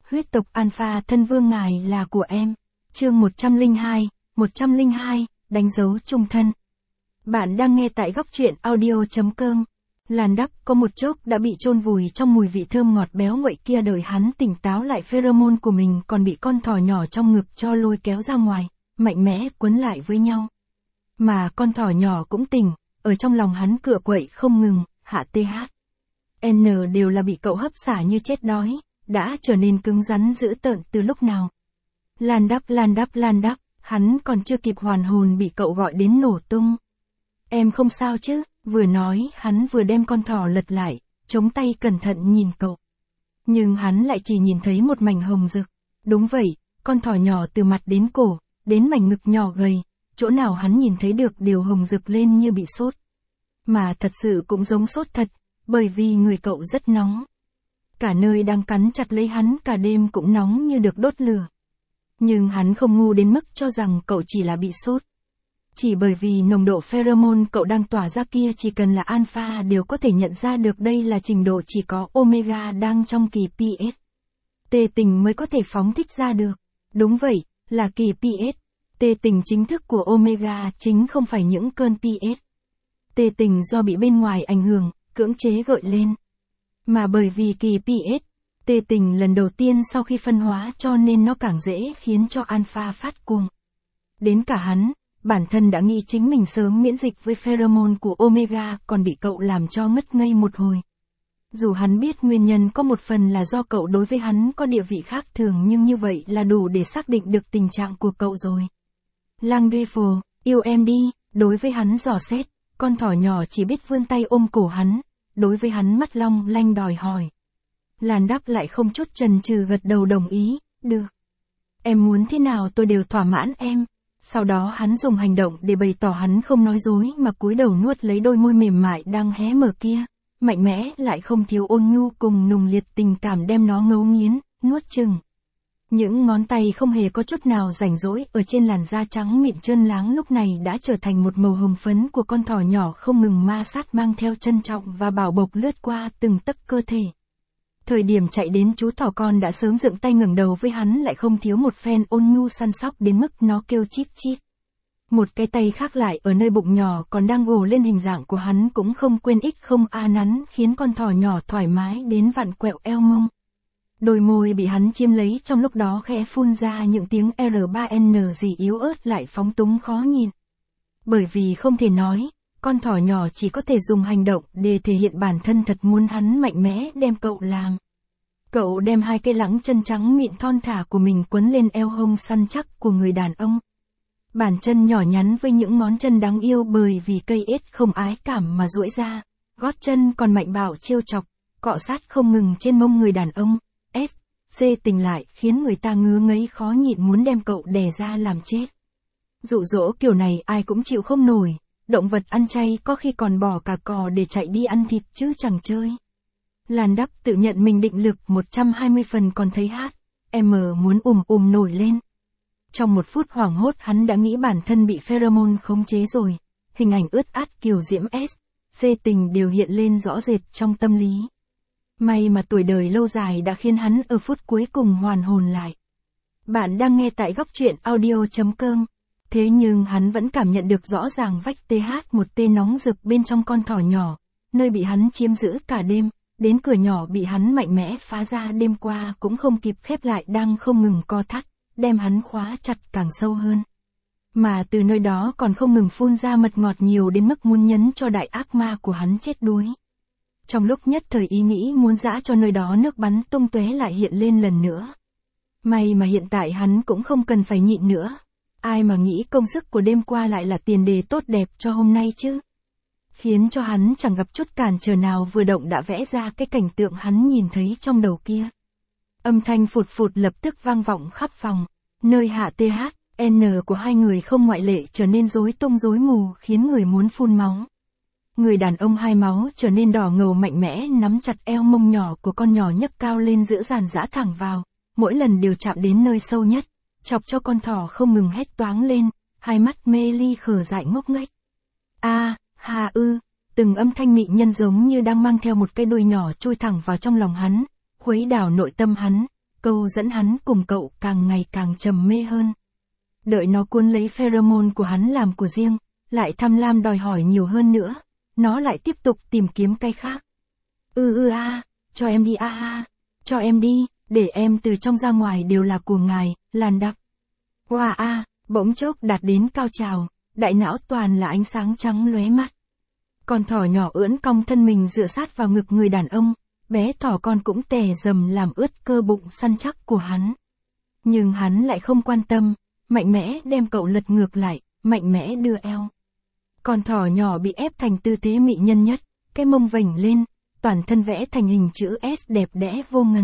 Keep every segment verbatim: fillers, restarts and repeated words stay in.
huyết tộc Alpha thân vương ngài là của em. Chương một trăm lẻ hai, một trăm lẻ hai, đánh dấu chung thân. Bạn đang nghe tại góc truyện audio chấm com. Làn đắp có một chốc đã bị chôn vùi trong mùi vị thơm ngọt béo nguội kia, đợi hắn tỉnh táo lại pheromone của mình còn bị con thỏ nhỏ trong ngực cho lôi kéo ra ngoài, mạnh mẽ quấn lại với nhau. Mà con thỏ nhỏ cũng tỉnh, ở trong lòng hắn cựa quậy không ngừng, hạ th. N đều là bị cậu hấp xả như chết đói, đã trở nên cứng rắn dữ tợn từ lúc nào. Lan đắp lan đắp lan đắp, hắn còn chưa kịp hoàn hồn bị cậu gọi đến nổ tung. Em không sao chứ? Vừa nói hắn vừa đem con thỏ lật lại, chống tay cẩn thận nhìn cậu. Nhưng hắn lại chỉ nhìn thấy một mảnh hồng rực. Đúng vậy, con thỏ nhỏ từ mặt đến cổ, đến mảnh ngực nhỏ gầy, chỗ nào hắn nhìn thấy được đều hồng rực lên như bị sốt. Mà thật sự cũng giống sốt thật, bởi vì người cậu rất nóng. Cả nơi đang cắn chặt lấy hắn cả đêm cũng nóng như được đốt lửa. Nhưng hắn không ngu đến mức cho rằng cậu chỉ là bị sốt. Chỉ bởi vì nồng độ pheromone cậu đang tỏa ra kia chỉ cần là alpha đều có thể nhận ra được đây là trình độ chỉ có omega đang trong kỳ pê ét. Tê tình mới có thể phóng thích ra được. Đúng vậy, là kỳ pê ét. Tê tình chính thức của omega chính không phải những cơn pê ét. Tê tình do bị bên ngoài ảnh hưởng, cưỡng chế gợi lên. Mà bởi vì kỳ pê ét, tê tình lần đầu tiên sau khi phân hóa cho nên nó càng dễ khiến cho alpha phát cuồng. Đến cả hắn, bản thân đã nghĩ chính mình sớm miễn dịch với pheromone của omega còn bị cậu làm cho ngất ngây một hồi. Dù hắn biết nguyên nhân có một phần là do cậu đối với hắn có địa vị khác thường, nhưng như vậy là đủ để xác định được tình trạng của cậu rồi. Langdefo, yêu em đi, đối với hắn dò xét, con thỏ nhỏ chỉ biết vươn tay ôm cổ hắn, đối với hắn mắt long lanh đòi hỏi. Làn đắp lại không chút chần chừ gật đầu đồng ý, được. Em muốn thế nào tôi đều thỏa mãn em. Sau đó hắn dùng hành động để bày tỏ hắn không nói dối mà cúi đầu nuốt lấy đôi môi mềm mại đang hé mở kia, mạnh mẽ lại không thiếu ôn nhu cùng nùng liệt tình cảm đem nó ngấu nghiến, nuốt chừng. Những ngón tay không hề có chút nào rảnh rỗi ở trên làn da trắng mịn trơn láng lúc này đã trở thành một màu hồng phấn của con thỏ nhỏ không ngừng ma sát mang theo trân trọng và bảo bộc lướt qua từng tấc cơ thể. Thời điểm chạy đến chú thỏ con đã sớm dựng tay ngẩng đầu với hắn lại không thiếu một phen ôn nhu săn sóc đến mức nó kêu chít chít. Một cái tay khác lại ở nơi bụng nhỏ còn đang gồ lên hình dạng của hắn cũng không quên ích không a nắn khiến con thỏ nhỏ thoải mái đến vặn quẹo eo mông. Đôi môi bị hắn chiêm lấy trong lúc đó khẽ phun ra những tiếng R ba N gì yếu ớt lại phóng túng khó nhìn. Bởi vì không thể nói, con thỏ nhỏ chỉ có thể dùng hành động để thể hiện bản thân thật muốn hắn mạnh mẽ đem cậu làm. Cậu đem hai cây lẵng chân trắng mịn thon thả của mình quấn lên eo hông săn chắc của người đàn ông. Bàn chân nhỏ nhắn với những ngón chân đáng yêu bởi vì cây ếch không ái cảm mà duỗi ra, gót chân còn mạnh bạo trêu chọc, cọ sát không ngừng trên mông người đàn ông. S, C tình lại khiến người ta ngứa ngấy khó nhịn muốn đem cậu đè ra làm chết. Dụ dỗ kiểu này ai cũng chịu không nổi, động vật ăn chay có khi còn bỏ cả cò để chạy đi ăn thịt chứ chẳng chơi. Làn đắp tự nhận mình định lực một trăm hai mươi phần còn thấy hát, M muốn ùm ùm nổi lên. Trong một phút hoảng hốt hắn đã nghĩ bản thân bị pheromone khống chế rồi, hình ảnh ướt át kiều diễm S, C tình đều hiện lên rõ rệt trong tâm lý. May mà tuổi đời lâu dài đã khiến hắn ở phút cuối cùng hoàn hồn lại. Bạn đang nghe tại góc truyện audio chấm com. Thế nhưng hắn vẫn cảm nhận được rõ ràng vách th một tê nóng rực bên trong con thỏ nhỏ, nơi bị hắn chiếm giữ cả đêm, đến cửa nhỏ bị hắn mạnh mẽ phá ra đêm qua cũng không kịp khép lại đang không ngừng co thắt, đem hắn khóa chặt càng sâu hơn. Mà từ nơi đó còn không ngừng phun ra mật ngọt nhiều đến mức muốn nhấn cho đại ác ma của hắn chết đuối. Trong lúc nhất thời ý nghĩ muốn dã cho nơi đó nước bắn tung tóe lại hiện lên lần nữa. May mà hiện tại hắn cũng không cần phải nhịn nữa. Ai mà nghĩ công sức của đêm qua lại là tiền đề tốt đẹp cho hôm nay chứ. Khiến cho hắn chẳng gặp chút cản trở nào vừa động đã vẽ ra cái cảnh tượng hắn nhìn thấy trong đầu kia. Âm thanh phụt phụt lập tức vang vọng khắp phòng, nơi hạ th, N của hai người không ngoại lệ trở nên rối tung rối mù khiến người muốn phun máu. Người đàn ông hai máu trở nên đỏ ngầu mạnh mẽ nắm chặt eo mông nhỏ của con nhỏ nhấc cao lên giữa dàn dã thẳng vào, mỗi lần đều chạm đến nơi sâu nhất, chọc cho con thỏ không ngừng hét toáng lên, hai mắt mê ly khờ dại ngốc nghếch. A, hà ư, từng âm thanh mị nhân giống như đang mang theo một cái đuôi nhỏ chui thẳng vào trong lòng hắn, khuấy đảo nội tâm hắn, câu dẫn hắn cùng cậu càng ngày càng trầm mê hơn. Đợi nó cuốn lấy pheromone của hắn làm của riêng, lại tham lam đòi hỏi nhiều hơn nữa, nó lại tiếp tục tìm kiếm cái khác. Ừ ừ a, cho em đi a a, cho em đi, để em từ trong ra ngoài đều là của ngài, làn đắp. Wow a, bỗng chốc đạt đến cao trào, đại não toàn là ánh sáng trắng lóe mắt. Con thỏ nhỏ ưỡn cong thân mình dựa sát vào ngực người đàn ông, bé thỏ con cũng tè dầm làm ướt cơ bụng săn chắc của hắn. Nhưng hắn lại không quan tâm, mạnh mẽ đem cậu lật ngược lại, mạnh mẽ đưa eo. Con thỏ nhỏ bị ép thành tư thế mỹ nhân nhất, cái mông vểnh lên, toàn thân vẽ thành hình chữ S đẹp đẽ vô ngần.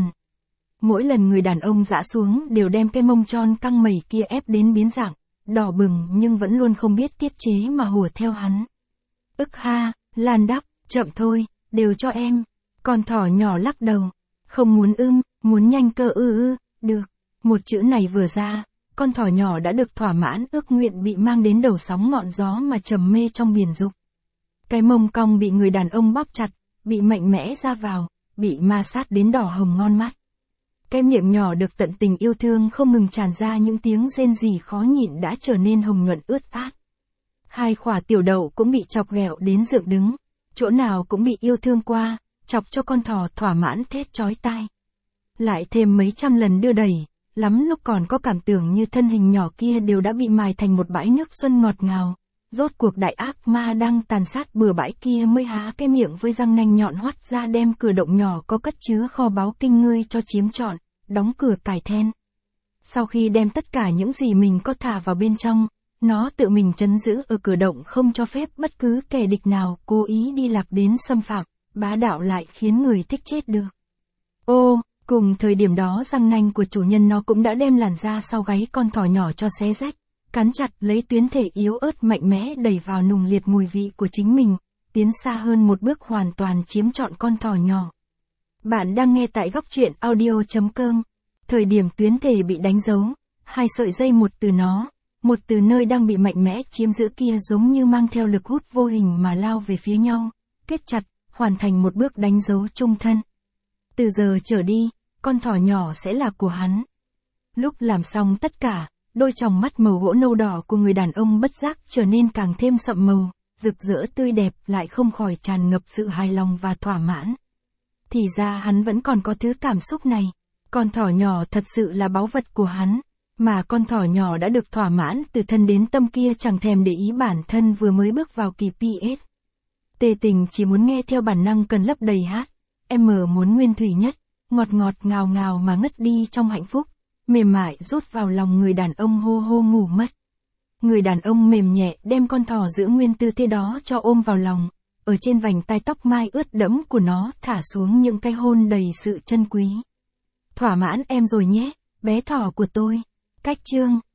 Mỗi lần người đàn ông dã xuống đều đem cái mông tròn căng mẩy kia ép đến biến dạng, đỏ bừng nhưng vẫn luôn không biết tiết chế mà hùa theo hắn. Ức ha, Lan đắp, chậm thôi, đều cho em. Con thỏ nhỏ lắc đầu, không muốn ưm, muốn nhanh cơ ư ư, được. Một chữ này vừa ra, con thỏ nhỏ đã được thỏa mãn ước nguyện bị mang đến đầu sóng ngọn gió mà trầm mê trong biển dục. Cái mông cong bị người đàn ông bóp chặt, bị mạnh mẽ ra vào, bị ma sát đến đỏ hồng ngon mắt. Cái miệng nhỏ được tận tình yêu thương không ngừng tràn ra những tiếng rên rỉ khó nhịn đã trở nên hồng nhuận ướt át. Hai khỏa tiểu đậu cũng bị chọc ghẹo đến dựng đứng, chỗ nào cũng bị yêu thương qua, chọc cho con thỏ thỏa mãn thét chói tai. Lại thêm mấy trăm lần đưa đẩy, lắm lúc còn có cảm tưởng như thân hình nhỏ kia đều đã bị mài thành một bãi nước xuân ngọt ngào. Rốt cuộc đại ác ma đang tàn sát bừa bãi kia mới há cái miệng với răng nanh nhọn hoắt ra đem cửa động nhỏ có cất chứa kho báu kinh ngươi cho chiếm trọn, đóng cửa cài then. Sau khi đem tất cả những gì mình có thả vào bên trong, nó tự mình trấn giữ ở cửa động không cho phép bất cứ kẻ địch nào cố ý đi lạc đến xâm phạm, bá đạo lại khiến người thích chết được. Ô, cùng thời điểm đó răng nanh của chủ nhân nó cũng đã đem làn da sau gáy con thỏ nhỏ cho xé rách, cắn chặt lấy tuyến thể yếu ớt mạnh mẽ đẩy vào nùng liệt mùi vị của chính mình, tiến xa hơn một bước hoàn toàn chiếm trọn con thỏ nhỏ. Bạn đang nghe tại góc truyện audio chấm com. Thời điểm tuyến thể bị đánh dấu, hai sợi dây một từ nó, một từ nơi đang bị mạnh mẽ chiếm giữ kia giống như mang theo lực hút vô hình mà lao về phía nhau, kết chặt, hoàn thành một bước đánh dấu chung thân. Từ giờ trở đi, con thỏ nhỏ sẽ là của hắn. Lúc làm xong tất cả, đôi tròng mắt màu gỗ nâu đỏ của người đàn ông bất giác trở nên càng thêm sậm màu, rực rỡ tươi đẹp lại không khỏi tràn ngập sự hài lòng và thỏa mãn. Thì ra hắn vẫn còn có thứ cảm xúc này. Con thỏ nhỏ thật sự là báu vật của hắn, mà con thỏ nhỏ đã được thỏa mãn từ thân đến tâm kia chẳng thèm để ý bản thân vừa mới bước vào kỳ pê ét. Tê tình chỉ muốn nghe theo bản năng cần lấp đầy hát, em muốn nguyên thủy nhất, ngọt ngọt ngào ngào mà ngất đi trong hạnh phúc, mềm mại rút vào lòng người đàn ông hô hô ngủ mất. Người đàn ông mềm nhẹ đem con thỏ giữ nguyên tư thế đó cho ôm vào lòng, ở trên vành tai tóc mai ướt đẫm của nó thả xuống những cái hôn đầy sự trân quý. Thỏa mãn em rồi nhé, bé thỏ của tôi. Cách chương